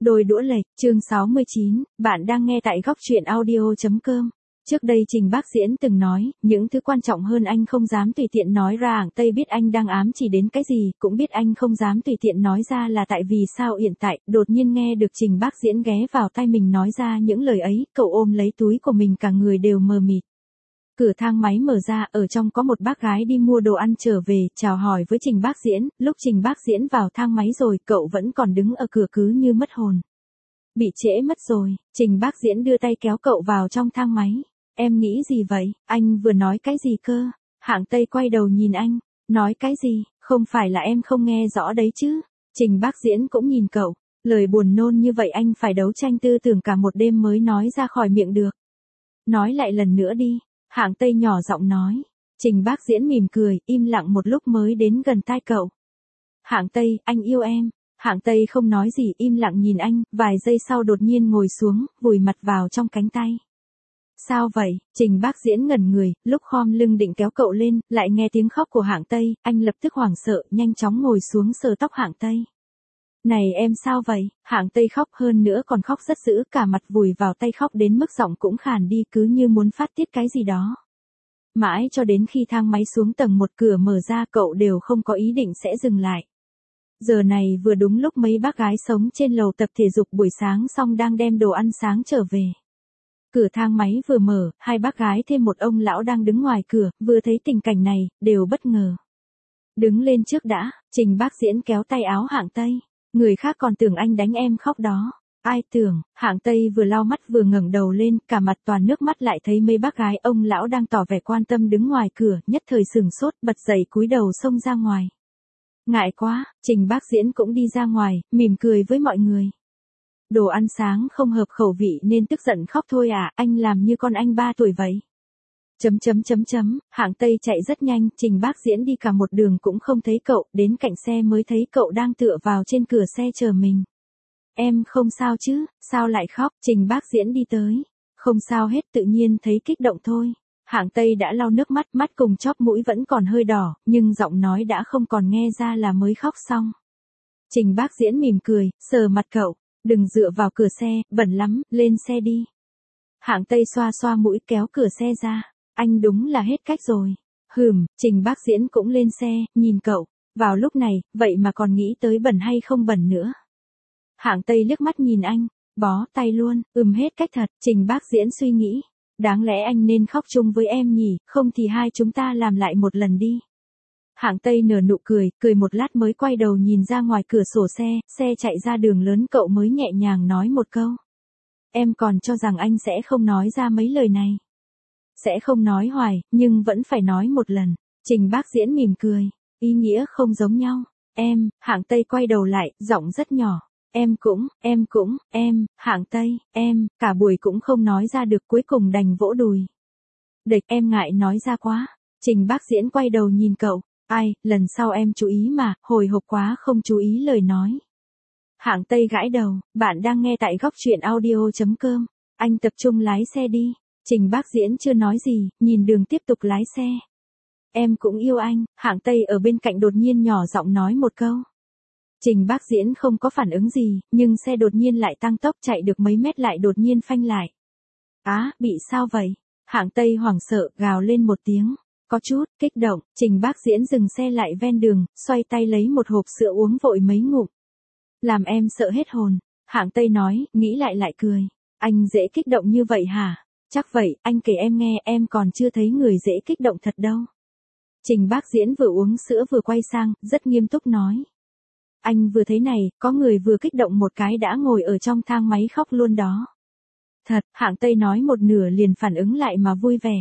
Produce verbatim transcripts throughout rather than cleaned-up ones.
Đôi đũa lệch, chương sáu mươi chín, bạn đang nghe tại góc truyện audio chấm com. Trước đây Trình Bác Diễn từng nói, những thứ quan trọng hơn anh không dám tùy tiện nói ra. Hạng Tây biết anh đang ám chỉ đến cái gì, cũng biết anh không dám tùy tiện nói ra là tại vì sao hiện tại, đột nhiên nghe được Trình Bác Diễn ghé vào tai mình nói ra những lời ấy, cậu ôm lấy túi của mình cả người đều mờ mịt. Cửa thang máy mở ra, ở trong có một bác gái đi mua đồ ăn trở về, chào hỏi với Trình Bác Diễn, lúc Trình Bác Diễn vào thang máy rồi, cậu vẫn còn đứng ở cửa cứ như mất hồn. Bị trễ mất rồi, Trình Bác Diễn đưa tay kéo cậu vào trong thang máy. Em nghĩ gì vậy, anh vừa nói cái gì cơ? Hạng Tây quay đầu nhìn anh, nói cái gì, không phải là em không nghe rõ đấy chứ? Trình Bác Diễn cũng nhìn cậu, lời buồn nôn như vậy anh phải đấu tranh tư tưởng cả một đêm mới nói ra khỏi miệng được. Nói lại lần nữa đi. Hạng Tây nhỏ giọng nói. Trình Bác Diễn mỉm cười, im lặng một lúc mới đến gần tai cậu. Hạng Tây, anh yêu em. Hạng Tây không nói gì, im lặng nhìn anh, vài giây sau đột nhiên ngồi xuống, vùi mặt vào trong cánh tay. Sao vậy? Trình Bác Diễn ngẩn người, lúc khom lưng định kéo cậu lên, lại nghe tiếng khóc của Hạng Tây, anh lập tức hoảng sợ, nhanh chóng ngồi xuống sờ tóc Hạng Tây. Này em sao vậy? Hạng Tây khóc, hơn nữa còn khóc rất dữ, cả mặt vùi vào tay khóc đến mức giọng cũng khàn đi, cứ như muốn phát tiết cái gì đó. Mãi cho đến khi thang máy xuống tầng một cửa mở ra, cậu đều không có ý định sẽ dừng lại. Giờ này vừa đúng lúc mấy bác gái sống trên lầu tập thể dục buổi sáng xong đang đem đồ ăn sáng trở về. Cửa thang máy vừa mở, hai bác gái thêm một ông lão đang đứng ngoài cửa, vừa thấy tình cảnh này, đều bất ngờ. Đứng lên trước đã, Trình Bác Diễn kéo tay áo Hạng Tây. Người khác còn tưởng anh đánh em khóc đó. Ai tưởng, Hạng Tây vừa lau mắt vừa ngẩng đầu lên, cả mặt toàn nước mắt lại thấy mấy bác gái ông lão đang tỏ vẻ quan tâm đứng ngoài cửa, nhất thời sửng sốt, bật dậy cúi đầu xông ra ngoài. Ngại quá, Trình Bác Diễn cũng đi ra ngoài, mỉm cười với mọi người. Đồ ăn sáng không hợp khẩu vị nên tức giận khóc thôi à, anh làm như con anh ba tuổi vậy. Chấm chấm chấm chấm, Hạng Tây chạy rất nhanh, Trình Bác Diễn đi cả một đường cũng không thấy cậu, đến cạnh xe mới thấy cậu đang tựa vào trên cửa xe chờ mình. Em không sao chứ, sao lại khóc? Trình Bác Diễn đi tới. Không sao hết, tự nhiên thấy kích động thôi. Hạng Tây đã lau nước mắt, mắt cùng chóp mũi vẫn còn hơi đỏ, nhưng giọng nói đã không còn nghe ra là mới khóc xong. Trình Bác Diễn mỉm cười, sờ mặt cậu, đừng dựa vào cửa xe, bẩn lắm, lên xe đi. Hạng Tây xoa xoa mũi kéo cửa xe ra. Anh đúng là hết cách rồi. Hừm, Trình Bác Diễn cũng lên xe, nhìn cậu. Vào lúc này, vậy mà còn nghĩ tới bẩn hay không bẩn nữa. Hạng Tây liếc mắt nhìn anh, bó tay luôn, ừm hết cách thật. Trình Bác Diễn suy nghĩ. Đáng lẽ anh nên khóc chung với em nhỉ, không thì hai chúng ta làm lại một lần đi. Hạng Tây nở nụ cười, cười một lát mới quay đầu nhìn ra ngoài cửa sổ xe, xe chạy ra đường lớn cậu mới nhẹ nhàng nói một câu. Em còn cho rằng anh sẽ không nói ra mấy lời này. Sẽ không nói hoài, nhưng vẫn phải nói một lần. Trình Bác Diễn mỉm cười, ý nghĩa không giống nhau. Em, Hạng Tây quay đầu lại, giọng rất nhỏ. Em cũng, em cũng, em, Hạng Tây, em, cả buổi cũng không nói ra được, cuối cùng đành vỗ đùi. Địch, em ngại nói ra quá. Trình Bác Diễn quay đầu nhìn cậu, ai, lần sau em chú ý mà, hồi hộp quá không chú ý lời nói. Hạng Tây gãi đầu, bạn đang nghe tại góc truyện audio chấm com, anh tập trung lái xe đi. Trình Bác Diễn chưa nói gì, nhìn đường tiếp tục lái xe. Em cũng yêu anh, Hạng Tây ở bên cạnh đột nhiên nhỏ giọng nói một câu. Trình Bác Diễn không có phản ứng gì, nhưng xe đột nhiên lại tăng tốc chạy được mấy mét lại đột nhiên phanh lại. Á, bị sao vậy? Hạng Tây hoảng sợ, gào lên một tiếng. Có chút, kích động, Trình Bác Diễn dừng xe lại ven đường, xoay tay lấy một hộp sữa uống vội mấy ngụm. Làm em sợ hết hồn. Hạng Tây nói, nghĩ lại lại cười. Anh dễ kích động như vậy hả? Chắc vậy, anh kể em nghe, em còn chưa thấy người dễ kích động thật đâu. Trình Bác Diễn vừa uống sữa vừa quay sang, rất nghiêm túc nói. Anh vừa thấy này, có người vừa kích động một cái đã ngồi ở trong thang máy khóc luôn đó. Thật, Hạng Tây nói một nửa liền phản ứng lại mà vui vẻ.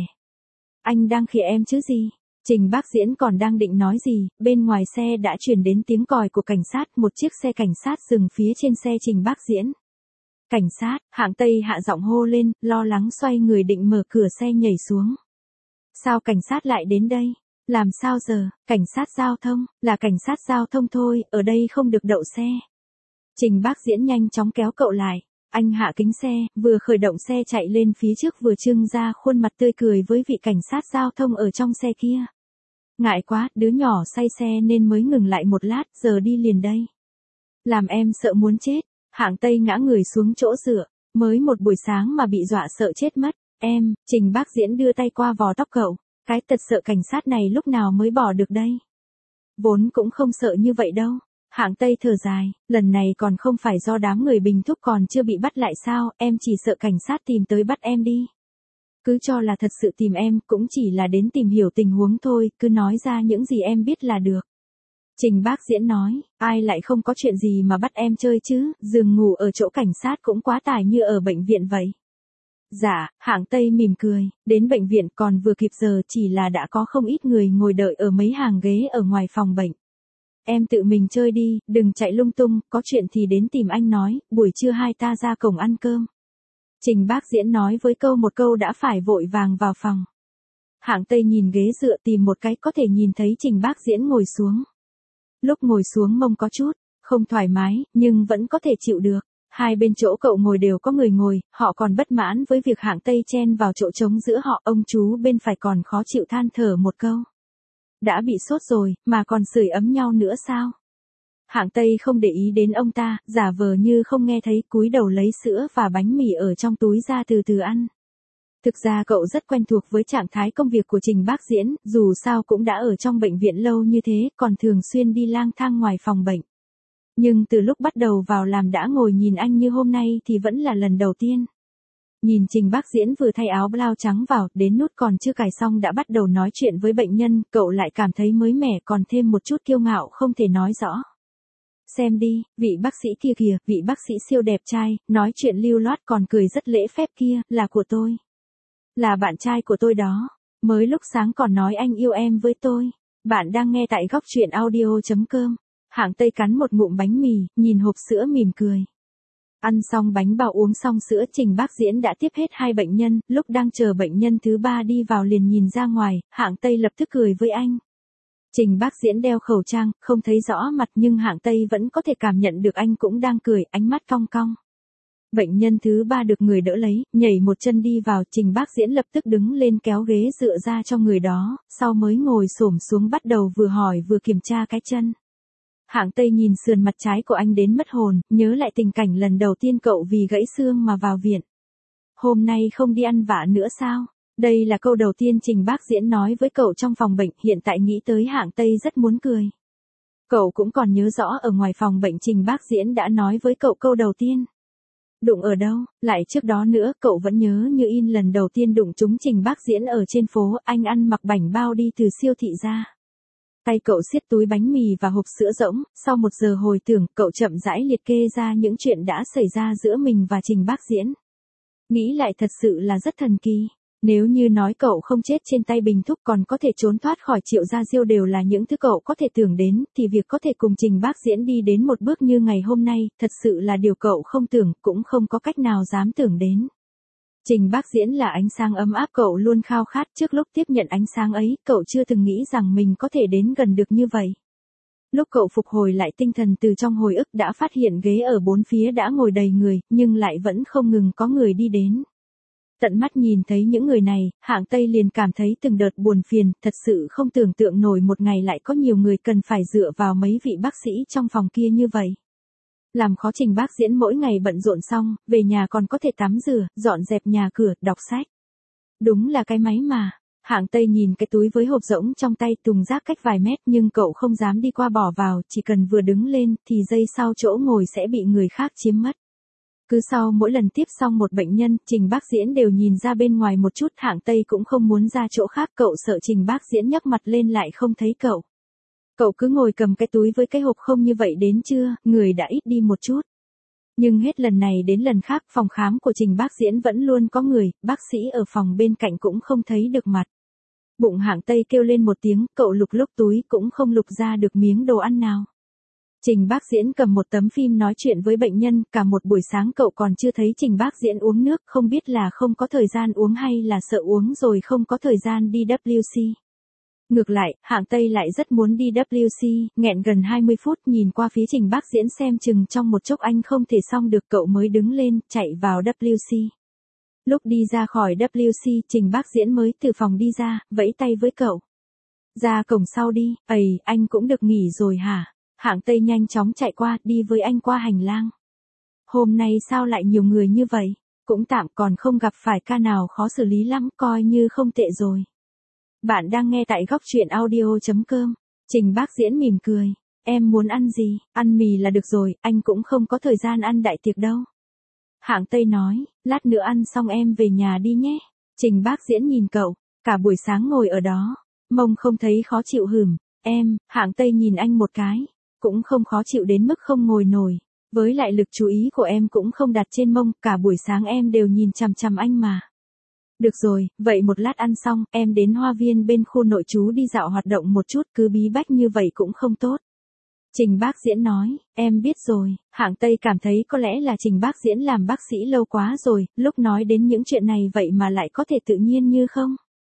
Anh đang khịa em chứ gì? Trình Bác Diễn còn đang định nói gì, bên ngoài xe đã truyền đến tiếng còi của cảnh sát, một chiếc xe cảnh sát dừng phía trên xe Trình Bác Diễn. Cảnh sát, Hạng Tây hạ giọng hô lên, lo lắng xoay người định mở cửa xe nhảy xuống. Sao cảnh sát lại đến đây? Làm sao giờ? Cảnh sát giao thông, là cảnh sát giao thông thôi, ở đây không được đậu xe. Trình Bác Diễn nhanh chóng kéo cậu lại. Anh hạ kính xe, vừa khởi động xe chạy lên phía trước vừa trưng ra khuôn mặt tươi cười với vị cảnh sát giao thông ở trong xe kia. Ngại quá, đứa nhỏ say xe nên mới ngừng lại một lát, giờ đi liền đây. Làm em sợ muốn chết. Hạng Tây ngã người xuống chỗ dựa, mới một buổi sáng mà bị dọa sợ chết mất. Em, Trình Bác Diễn đưa tay qua vò tóc cậu, cái tật sợ cảnh sát này lúc nào mới bỏ được đây. Vốn cũng không sợ như vậy đâu. Hạng Tây thở dài, lần này còn không phải do đám người Bình Thúc còn chưa bị bắt lại sao, em chỉ sợ cảnh sát tìm tới bắt em đi. Cứ cho là thật sự tìm em, cũng chỉ là đến tìm hiểu tình huống thôi, cứ nói ra những gì em biết là được. Trình Bác Diễn nói, ai lại không có chuyện gì mà bắt em chơi chứ, giường ngủ ở chỗ cảnh sát cũng quá tải như ở bệnh viện vậy. Dạ, Hạng Tây mỉm cười, đến bệnh viện còn vừa kịp giờ, chỉ là đã có không ít người ngồi đợi ở mấy hàng ghế ở ngoài phòng bệnh. Em tự mình chơi đi, đừng chạy lung tung, có chuyện thì đến tìm anh nói, buổi trưa hai ta ra cổng ăn cơm. Trình Bác Diễn nói với câu một câu đã phải vội vàng vào phòng. Hạng Tây nhìn ghế dựa tìm một cái có thể nhìn thấy Trình Bác Diễn ngồi xuống. Lúc ngồi xuống mông có chút, không thoải mái, nhưng vẫn có thể chịu được. Hai bên chỗ cậu ngồi đều có người ngồi, họ còn bất mãn với việc Hạng Tây chen vào chỗ trống giữa họ, ông chú bên phải còn khó chịu than thở một câu. Đã bị sốt rồi, mà còn sưởi ấm nhau nữa sao? Hạng Tây không để ý đến ông ta, giả vờ như không nghe thấy, cúi đầu lấy sữa và bánh mì ở trong túi ra từ từ ăn. Thực ra cậu rất quen thuộc với trạng thái công việc của Trình Bác Diễn, dù sao cũng đã ở trong bệnh viện lâu như thế, còn thường xuyên đi lang thang ngoài phòng bệnh. Nhưng từ lúc bắt đầu vào làm đã ngồi nhìn anh như hôm nay thì vẫn là lần đầu tiên. Nhìn Trình Bác Diễn vừa thay áo blau trắng vào, đến nút còn chưa cài xong đã bắt đầu nói chuyện với bệnh nhân, cậu lại cảm thấy mới mẻ còn thêm một chút kiêu ngạo không thể nói rõ. Xem đi, vị bác sĩ kia kìa, vị bác sĩ siêu đẹp trai, nói chuyện lưu loát còn cười rất lễ phép kia, là của tôi. Là bạn trai của tôi đó. Mới lúc sáng còn nói anh yêu em với tôi. Bạn đang nghe tại góc truyện audio chấm com. Hạng Tây cắn một ngụm bánh mì, nhìn hộp sữa mỉm cười. Ăn xong bánh bao uống xong sữa, Trình Bác Diễn đã tiếp hết hai bệnh nhân, lúc đang chờ bệnh nhân thứ ba đi vào liền nhìn ra ngoài, Hạng Tây lập tức cười với anh. Trình Bác Diễn đeo khẩu trang, không thấy rõ mặt nhưng Hạng Tây vẫn có thể cảm nhận được anh cũng đang cười, ánh mắt cong cong. Bệnh nhân thứ ba được người đỡ lấy, nhảy một chân đi vào, Trình Bác Diễn lập tức đứng lên kéo ghế dựa ra cho người đó, sau mới ngồi xổm xuống bắt đầu vừa hỏi vừa kiểm tra cái chân. Hạng Tây nhìn sườn mặt trái của anh đến mất hồn, nhớ lại tình cảnh lần đầu tiên cậu vì gãy xương mà vào viện. Hôm nay không đi ăn vạ nữa sao? Đây là câu đầu tiên Trình Bác Diễn nói với cậu trong phòng bệnh, hiện tại nghĩ tới Hạng Tây rất muốn cười. Cậu cũng còn nhớ rõ ở ngoài phòng bệnh Trình Bác Diễn đã nói với cậu câu đầu tiên. Đụng ở đâu, lại trước đó nữa, cậu vẫn nhớ như in lần đầu tiên đụng trúng Trình Bác Diễn ở trên phố, anh ăn mặc bảnh bao đi từ siêu thị ra. Tay cậu siết túi bánh mì và hộp sữa rỗng, sau một giờ hồi tưởng, cậu chậm rãi liệt kê ra những chuyện đã xảy ra giữa mình và Trình Bác Diễn. Nghĩ lại thật sự là rất thần kỳ. Nếu như nói cậu không chết trên tay Bình Thúc còn có thể trốn thoát khỏi Triệu Gia Diêu đều là những thứ cậu có thể tưởng đến, thì việc có thể cùng Trình Bác Diễn đi đến một bước như ngày hôm nay, thật sự là điều cậu không tưởng, cũng không có cách nào dám tưởng đến. Trình Bác Diễn là ánh sáng ấm áp cậu luôn khao khát, trước lúc tiếp nhận ánh sáng ấy, cậu chưa từng nghĩ rằng mình có thể đến gần được như vậy. Lúc cậu phục hồi lại tinh thần từ trong hồi ức đã phát hiện ghế ở bốn phía đã ngồi đầy người, nhưng lại vẫn không ngừng có người đi đến. Tận mắt nhìn thấy những người này, Hạng Tây liền cảm thấy từng đợt buồn phiền, thật sự không tưởng tượng nổi một ngày lại có nhiều người cần phải dựa vào mấy vị bác sĩ trong phòng kia như vậy. Làm khó Trình Bác Diễn mỗi ngày bận rộn xong, về nhà còn có thể tắm rửa, dọn dẹp nhà cửa, đọc sách. Đúng là cái máy mà. Hạng Tây nhìn cái túi với hộp rỗng trong tay, thùng rác cách vài mét nhưng cậu không dám đi qua bỏ vào, chỉ cần vừa đứng lên thì giây sau chỗ ngồi sẽ bị người khác chiếm mất. Cứ sau mỗi lần tiếp xong một bệnh nhân, Trình Bác Diễn đều nhìn ra bên ngoài một chút, Hạng Tây cũng không muốn ra chỗ khác, cậu sợ Trình Bác Diễn nhấc mặt lên lại không thấy cậu. Cậu cứ ngồi cầm cái túi với cái hộp không như vậy đến trưa, người đã ít đi một chút. Nhưng hết lần này đến lần khác, phòng khám của Trình Bác Diễn vẫn luôn có người, bác sĩ ở phòng bên cạnh cũng không thấy được mặt. Bụng Hạng Tây kêu lên một tiếng, cậu lục lục túi cũng không lục ra được miếng đồ ăn nào. Trình Bác Diễn cầm một tấm phim nói chuyện với bệnh nhân, cả một buổi sáng cậu còn chưa thấy Trình Bác Diễn uống nước, không biết là không có thời gian uống hay là sợ uống rồi không có thời gian đi vê kép xê. Ngược lại, Hạng Tây lại rất muốn đi vê kép xê, nghẹn gần hai mươi phút nhìn qua phía Trình Bác Diễn xem chừng trong một chốc anh không thể xong được, cậu mới đứng lên, chạy vào vê kép xê. Lúc đi ra khỏi vê kép xê, Trình Bác Diễn mới từ phòng đi ra, vẫy tay với cậu. Ra cổng sau đi, ầy, anh cũng được nghỉ rồi hả? Hạng Tây nhanh chóng chạy qua, đi với anh qua hành lang. hôm nay sao lại nhiều người như vậy? Cũng tạm, còn không gặp phải ca nào khó xử lý lắm, coi như không tệ rồi. Bạn đang nghe tại góc truyện audio.com. Trình Bác Diễn mỉm cười. Em muốn ăn gì? Ăn mì là được rồi, anh cũng không có thời gian ăn đại tiệc đâu. Hạng Tây nói, lát nữa ăn xong em về nhà đi nhé. Trình Bác Diễn nhìn cậu, cả buổi sáng ngồi ở đó, mông không thấy khó chịu hửm. Em, Hạng Tây nhìn anh một cái, cũng không khó chịu đến mức không ngồi nổi. Với lại lực chú ý của em cũng không đặt trên mông, cả buổi sáng em đều nhìn chằm chằm anh mà. Được rồi, vậy một lát ăn xong, em đến hoa viên bên khu nội trú đi dạo hoạt động một chút, cứ bí bách như vậy cũng không tốt. Trình Bác Diễn nói, em biết rồi. Hạng Tây cảm thấy có lẽ là Trình Bác Diễn làm bác sĩ lâu quá rồi, lúc nói đến những chuyện này vậy mà lại có thể tự nhiên như không.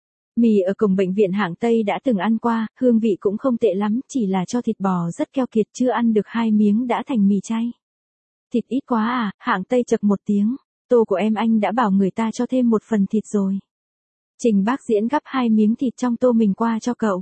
Mì ở cổng bệnh viện Hạng Tây đã từng ăn qua, hương vị cũng không tệ lắm, chỉ là cho thịt bò rất keo kiệt, chưa ăn được hai miếng đã thành mì chay. Thịt ít quá à? Hạng Tây chậc một tiếng, tô của em anh đã bảo người ta cho thêm một phần thịt rồi. Trình Bác Diễn gắp hai miếng thịt trong tô mình qua cho cậu.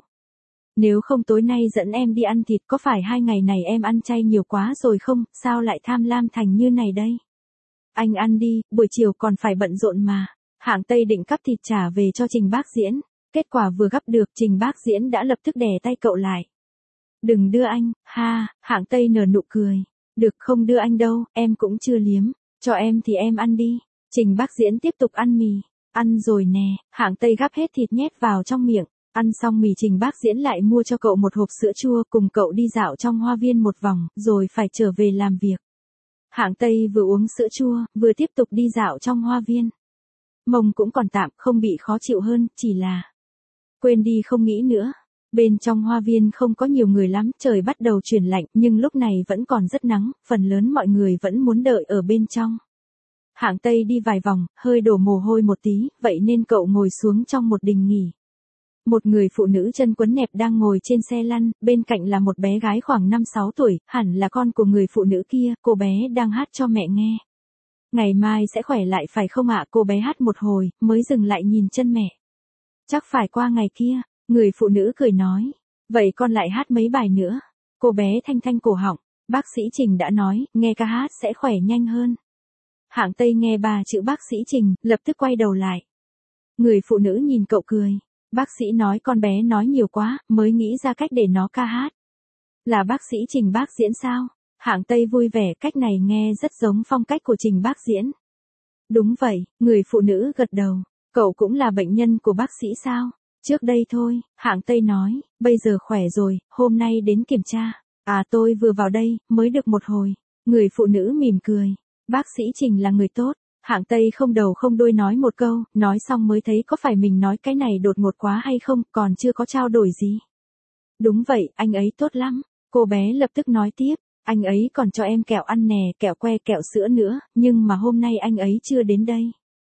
Nếu không tối nay dẫn em đi ăn thịt, có phải hai ngày này em ăn chay nhiều quá rồi không, sao lại tham lam thành như này đây? Anh ăn đi, buổi chiều còn phải bận rộn mà. Hạng Tây định cắp thịt trả về cho Trình Bác Diễn, kết quả vừa gắp được Trình Bác Diễn đã lập tức đè tay cậu lại. Đừng đưa anh, ha, Hạng Tây nở nụ cười. Được, không đưa anh đâu, em cũng chưa liếm, cho em thì em ăn đi. Trình Bác Diễn tiếp tục ăn mì. Ăn rồi nè, Hạng Tây gắp hết thịt nhét vào trong miệng. Ăn xong mì Trình Bác Diễn lại mua cho cậu một hộp sữa chua, cùng cậu đi dạo trong hoa viên một vòng, rồi phải trở về làm việc. Hạng Tây vừa uống sữa chua, vừa tiếp tục đi dạo trong hoa viên. Mông cũng còn tạm, không bị khó chịu hơn, chỉ là quên đi không nghĩ nữa. Bên trong hoa viên không có nhiều người lắm, trời bắt đầu chuyển lạnh, nhưng lúc này vẫn còn rất nắng, phần lớn mọi người vẫn muốn đợi ở bên trong. Hạng Tây đi vài vòng, hơi đổ mồ hôi một tí, vậy nên cậu ngồi xuống trong một đình nghỉ. Một người phụ nữ chân quấn nẹp đang ngồi trên xe lăn, bên cạnh là một bé gái khoảng năm sáu tuổi, hẳn là con của người phụ nữ kia, cô bé đang hát cho mẹ nghe. Ngày mai sẽ khỏe lại phải không ạ? Cô bé hát một hồi, mới dừng lại nhìn chân mẹ. Chắc phải qua ngày kia, người phụ nữ cười nói. Vậy con lại hát mấy bài nữa. Cô bé thanh thanh cổ họng, bác sĩ Trình đã nói, nghe ca hát sẽ khỏe nhanh hơn. Hạng Tây nghe ba chữ bác sĩ Trình, lập tức quay đầu lại. Người phụ nữ nhìn cậu cười. Bác sĩ nói con bé nói nhiều quá, mới nghĩ ra cách để nó ca hát. Là bác sĩ Trình Bác Diễn sao? Hạng Tây vui vẻ, cách này nghe rất giống phong cách của Trình Bác Diễn. Đúng vậy, người phụ nữ gật đầu. Cậu cũng là bệnh nhân của bác sĩ sao? Trước đây thôi, Hạng Tây nói, bây giờ khỏe rồi, hôm nay đến kiểm tra. À tôi vừa vào đây, mới được một hồi. Người phụ nữ mỉm cười. Bác sĩ Trình là người tốt. Hạng Tây không đầu không đuôi nói một câu, nói xong mới thấy có phải mình nói cái này đột ngột quá hay không, còn chưa có trao đổi gì. Đúng vậy, anh ấy tốt lắm. Cô bé lập tức nói tiếp, anh ấy còn cho em kẹo ăn nè, kẹo que, kẹo sữa nữa, nhưng mà hôm nay anh ấy chưa đến đây.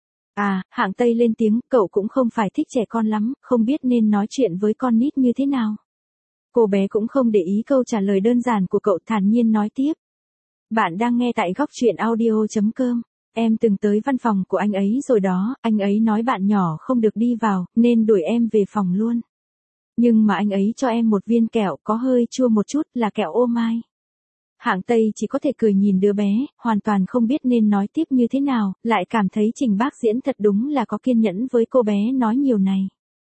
À, Hạng Tây lên tiếng, cậu cũng không phải thích trẻ con lắm, không biết nên nói chuyện với con nít như thế nào. Cô bé cũng không để ý câu trả lời đơn giản của cậu, thản nhiên nói tiếp. Bạn đang nghe tại góc truyện audio.com. Em từng tới văn phòng của anh ấy rồi đó, anh ấy nói bạn nhỏ không được đi vào, nên đuổi em về phòng luôn. Nhưng mà anh ấy cho em một viên kẹo có hơi chua một chút, là kẹo ô mai. Hạng Tây chỉ có thể cười nhìn đứa bé, hoàn toàn không biết nên nói tiếp như thế nào, lại cảm thấy Trình Bác Diễn thật đúng là có kiên nhẫn với cô bé nói nhiều này.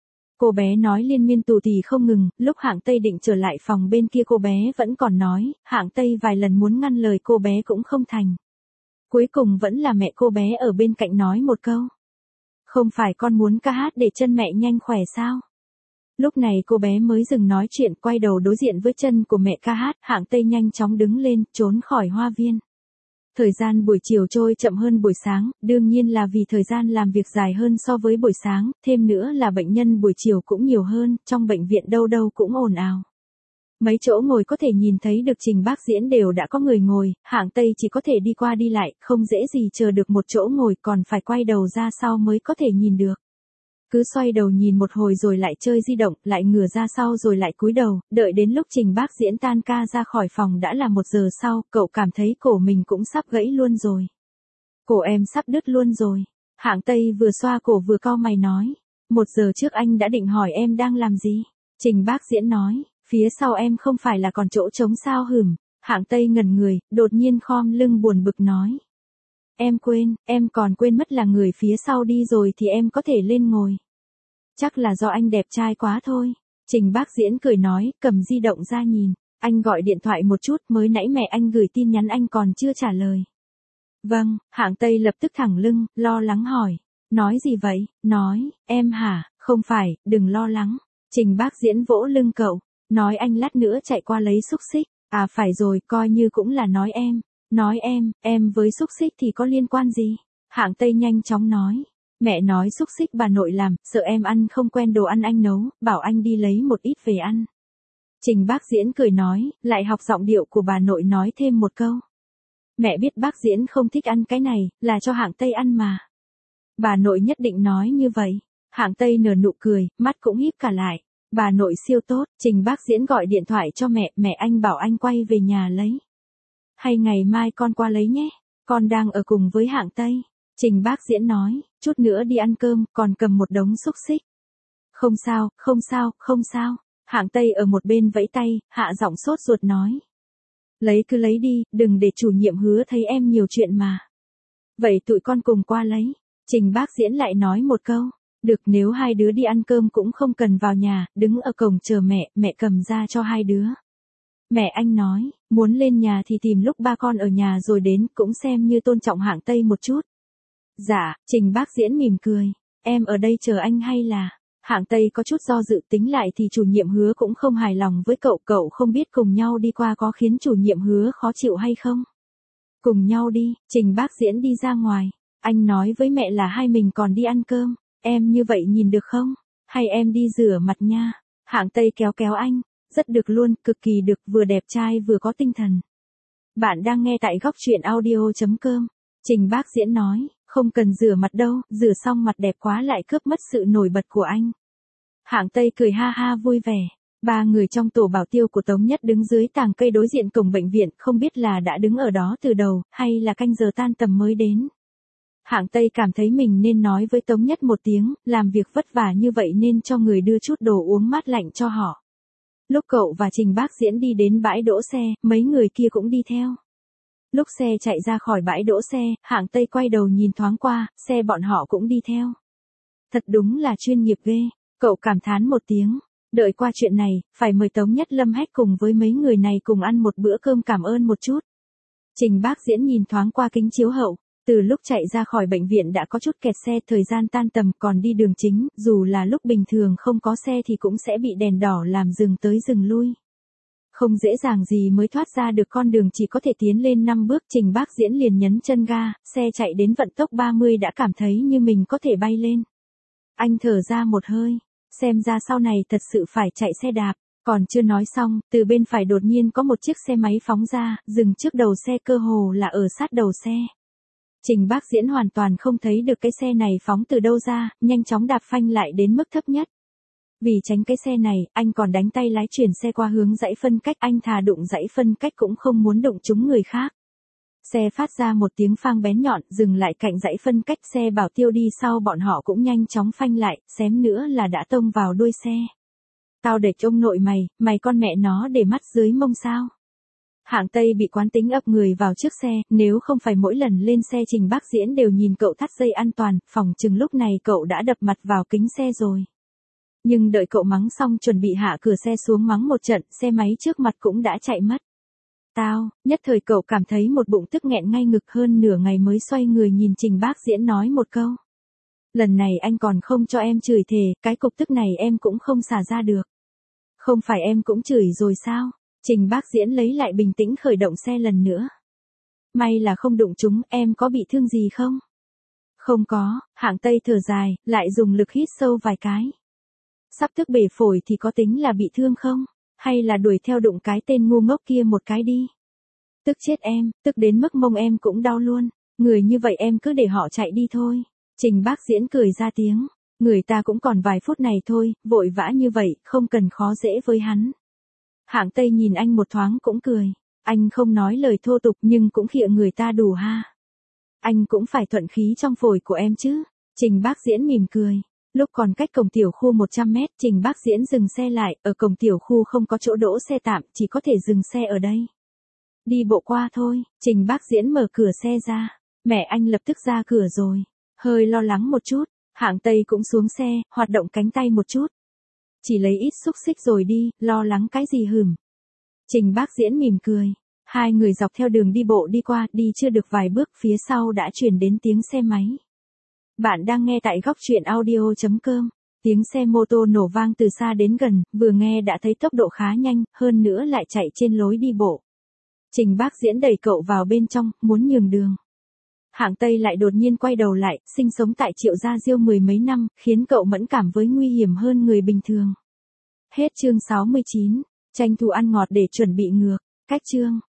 Cô bé nói liên miên tù tì không ngừng, lúc Hạng Tây định trở lại phòng bên kia cô bé vẫn còn nói, Hạng Tây vài lần muốn ngăn lời cô bé cũng không thành. Cuối cùng vẫn là mẹ cô bé ở bên cạnh nói một câu. Không phải con muốn ca hát để chân mẹ nhanh khỏe sao? Lúc này cô bé mới dừng nói chuyện, quay đầu đối diện với chân của mẹ ca hát, Hạng Tây nhanh chóng đứng lên, trốn khỏi hoa viên. Thời gian buổi chiều trôi chậm hơn buổi sáng, đương nhiên là vì thời gian làm việc dài hơn so với buổi sáng, thêm nữa là bệnh nhân buổi chiều cũng nhiều hơn, trong bệnh viện đâu đâu cũng ồn ào. Mấy chỗ ngồi có thể nhìn thấy được Trình Bác Diễn đều đã có người ngồi, Hạng Tây chỉ có thể đi qua đi lại, không dễ gì chờ được một chỗ ngồi, còn phải quay đầu ra sau mới có thể nhìn được. Cứ xoay đầu nhìn một hồi rồi lại chơi di động, lại ngửa ra sau rồi lại cúi đầu, đợi đến lúc Trình Bác Diễn tan ca ra khỏi phòng đã là một giờ sau, cậu cảm thấy cổ mình cũng sắp gãy luôn rồi. Cổ em sắp đứt luôn rồi. Hạng Tây vừa xoa cổ vừa cau mày nói. Một giờ trước anh đã định hỏi em đang làm gì. Trình Bác Diễn nói, phía sau em không phải là còn chỗ trống sao hửm. Hạng Tây ngẩn người, đột nhiên khom lưng buồn bực nói. Em quên, em còn quên mất là người phía sau đi rồi thì em có thể lên ngồi. Chắc là do anh đẹp trai quá thôi. Trình Bác Diễn cười nói, cầm di động ra nhìn. Anh gọi điện thoại một chút, mới nãy mẹ anh gửi tin nhắn anh còn chưa trả lời. Vâng, Hạng Tây lập tức thẳng lưng, lo lắng hỏi. Nói gì vậy? Nói, em hả? Không phải, đừng lo lắng. Trình Bác Diễn vỗ lưng cậu. Nói anh lát nữa chạy qua lấy xúc xích. À phải rồi, coi như cũng là nói em. Nói em, em với xúc xích thì có liên quan gì? Hạng Tây nhanh chóng nói. Mẹ nói xúc xích bà nội làm, sợ em ăn không quen đồ ăn anh nấu, bảo anh đi lấy một ít về ăn. Trình Bác Diễn cười nói, lại học giọng điệu của bà nội nói thêm một câu. Mẹ biết Bác Diễn không thích ăn cái này, là cho Hạng Tây ăn mà. Bà nội nhất định nói như vậy. Hạng Tây nở nụ cười, mắt cũng híp cả lại. Bà nội siêu tốt, Trình Bác Diễn gọi điện thoại cho mẹ, mẹ anh bảo anh quay về nhà lấy. Hay ngày mai con qua lấy nhé, con đang ở cùng với Hạng Tây. Trình Bác Diễn nói, chút nữa đi ăn cơm, còn cầm một đống xúc xích. Không sao, không sao, không sao. Hạng Tây ở một bên vẫy tay, hạ giọng sốt ruột nói. Lấy cứ lấy đi, đừng để chủ nhiệm Hứa thấy em nhiều chuyện mà. Vậy tụi con cùng qua lấy. Trình Bác Diễn lại nói một câu. Được, nếu hai đứa đi ăn cơm cũng không cần vào nhà, đứng ở cổng chờ mẹ, mẹ cầm ra cho hai đứa. Mẹ anh nói, muốn lên nhà thì tìm lúc ba con ở nhà rồi đến, cũng xem như tôn trọng Hạng Tây một chút. Dạ, Trình Bác Diễn mỉm cười. Em ở đây chờ anh hay là... Hạng Tây có chút do dự, tính lại thì chủ nhiệm Hứa cũng không hài lòng với cậu, cậu không biết cùng nhau đi qua có khiến chủ nhiệm Hứa khó chịu hay không. Cùng nhau đi, Trình Bác Diễn đi ra ngoài. Anh nói với mẹ là hai mình còn đi ăn cơm. Em như vậy nhìn được không? Hay em đi rửa mặt nha? Hạng Tây kéo kéo anh. Rất được luôn, cực kỳ được, vừa đẹp trai vừa có tinh thần. Bạn đang nghe tại góc truyện audio chấm com. Trình Bác Diễn nói, không cần rửa mặt đâu, rửa xong mặt đẹp quá lại cướp mất sự nổi bật của anh. Hạng Tây cười ha ha vui vẻ. Ba người trong tổ bảo tiêu của Tống Nhất đứng dưới tàng cây đối diện cổng bệnh viện, không biết là đã đứng ở đó từ đầu, hay là canh giờ tan tầm mới đến. Hạng Tây cảm thấy mình nên nói với Tống Nhất một tiếng, làm việc vất vả như vậy nên cho người đưa chút đồ uống mát lạnh cho họ. Lúc cậu và Trình Bác Diễn đi đến bãi đỗ xe, mấy người kia cũng đi theo. Lúc xe chạy ra khỏi bãi đỗ xe, Hạng Tây quay đầu nhìn thoáng qua, xe bọn họ cũng đi theo. Thật đúng là chuyên nghiệp ghê, cậu cảm thán một tiếng. Đợi qua chuyện này, phải mời Tống Nhất Lâm Hách cùng với mấy người này cùng ăn một bữa cơm cảm ơn một chút. Trình Bác Diễn nhìn thoáng qua kính chiếu hậu. Từ lúc chạy ra khỏi bệnh viện đã có chút kẹt xe, thời gian tan tầm còn đi đường chính, dù là lúc bình thường không có xe thì cũng sẽ bị đèn đỏ làm dừng tới dừng lui. Không dễ dàng gì mới thoát ra được con đường, chỉ có thể tiến lên năm bước. Trình Bác Diễn liền nhấn chân ga, xe chạy đến vận tốc ba mươi đã cảm thấy như mình có thể bay lên. Anh thở ra một hơi, xem ra sau này thật sự phải chạy xe đạp. Còn chưa nói xong, từ bên phải đột nhiên có một chiếc xe máy phóng ra, dừng trước đầu xe, cơ hồ là ở sát đầu xe. Trình Bác Diễn hoàn toàn không thấy được cái xe này phóng từ đâu ra, nhanh chóng đạp phanh lại đến mức thấp nhất. Vì tránh cái xe này, anh còn đánh tay lái chuyển xe qua hướng dãy phân cách, anh thà đụng dãy phân cách cũng không muốn đụng trúng người khác. Xe phát ra một tiếng phang bén nhọn, dừng lại cạnh dãy phân cách, xe bảo tiêu đi sau bọn họ cũng nhanh chóng phanh lại, xém nữa là đã tông vào đuôi xe. Tao để ông nội mày, mày con mẹ nó để mắt dưới mông sao? Hạng Tây bị quán tính ập người vào trước xe, nếu không phải mỗi lần lên xe Trình Bác Diễn đều nhìn cậu thắt dây an toàn, phòng chừng lúc này cậu đã đập mặt vào kính xe rồi. Nhưng đợi cậu mắng xong chuẩn bị hạ cửa xe xuống mắng một trận, xe máy trước mặt cũng đã chạy mất. Tao, nhất thời cậu cảm thấy một bụng tức nghẹn ngay ngực, hơn nửa ngày mới xoay người nhìn Trình Bác Diễn nói một câu. Lần này anh còn không cho em chửi thề, cái cục tức này em cũng không xả ra được. Không phải em cũng chửi rồi sao? Trình Bác Diễn lấy lại bình tĩnh khởi động xe lần nữa. May là không đụng chúng, em có bị thương gì không? Không có, Hạng Tây thở dài, lại dùng lực hít sâu vài cái. Sắp tức bể phổi thì có tính là bị thương không? Hay là đuổi theo đụng cái tên ngu ngốc kia một cái đi? Tức chết em, tức đến mức mông em cũng đau luôn. Người như vậy em cứ để họ chạy đi thôi. Trình Bác Diễn cười ra tiếng. Người ta cũng còn vài phút này thôi, vội vã như vậy, không cần khó dễ với hắn. Hạng Tây nhìn anh một thoáng cũng cười. Anh không nói lời thô tục nhưng cũng khịa người ta đủ ha. Anh cũng phải thuận khí trong phổi của em chứ. Trình Bác Diễn mỉm cười. Lúc còn cách cổng tiểu khu một trăm mét, Trình Bác Diễn dừng xe lại, ở cổng tiểu khu không có chỗ đỗ xe tạm, chỉ có thể dừng xe ở đây. Đi bộ qua thôi, Trình Bác Diễn mở cửa xe ra. Mẹ anh lập tức ra cửa rồi. Hơi lo lắng một chút, Hạng Tây cũng xuống xe, hoạt động cánh tay một chút. Chỉ lấy ít xúc xích rồi đi, lo lắng cái gì hửm. Trình Bác Diễn mỉm cười. Hai người dọc theo đường đi bộ đi qua, đi chưa được vài bước, phía sau đã truyền đến tiếng xe máy. Bạn đang nghe tại góc truyện audio chấm com. Tiếng xe mô tô nổ vang từ xa đến gần, vừa nghe đã thấy tốc độ khá nhanh, hơn nữa lại chạy trên lối đi bộ. Trình Bác Diễn đẩy cậu vào bên trong, muốn nhường đường. Hạng Tây lại đột nhiên quay đầu lại, sinh sống tại Triệu Gia Diêu mười mấy năm, khiến cậu mẫn cảm với nguy hiểm hơn người bình thường. Hết chương sáu mươi chín, tranh thủ ăn ngọt để chuẩn bị ngược. Cách chương